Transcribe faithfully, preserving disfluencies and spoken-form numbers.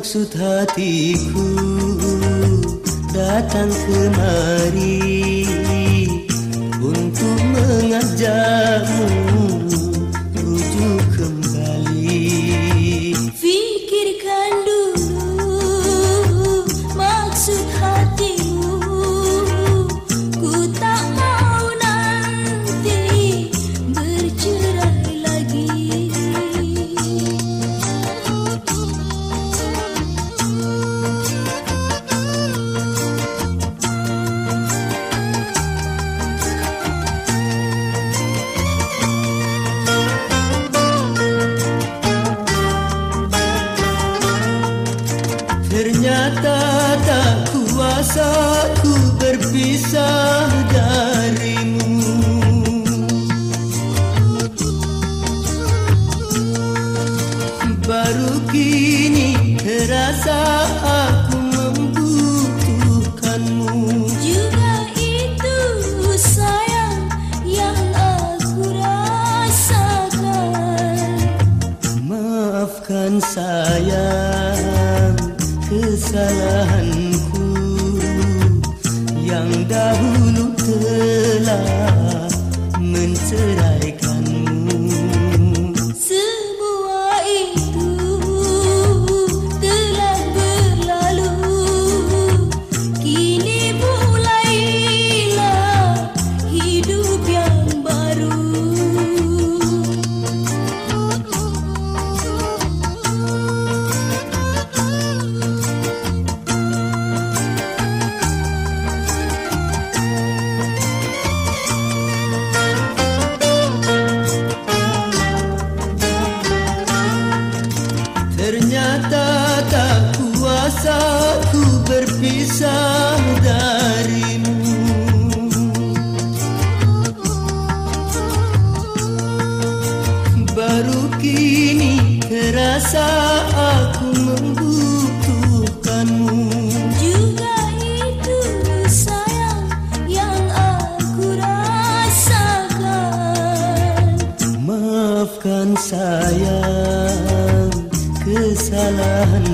Maksud hatiku datang kemari untuk mengajakmu rujuk kembali. Fikirkan dulu maksud hatimu, ku tak mau nanti bercerai lagi. Ternyata tak kuasa ku berpisah darimu. Baru kini terasa aku membutuhkanmu. Juga itu sayang yang aku rasakan. Maafkan sayang kesalahanku yang dahulu telah menceraikanmu. Semua itu telah berlalu, kini mulailah hidup yang baru. Ternyata tak kuasa ku berpisah darimu. Baru kini terasa aku membutuhkanmu. Juga itu sayang yang aku rasakan. Maafkan sayang kesalahan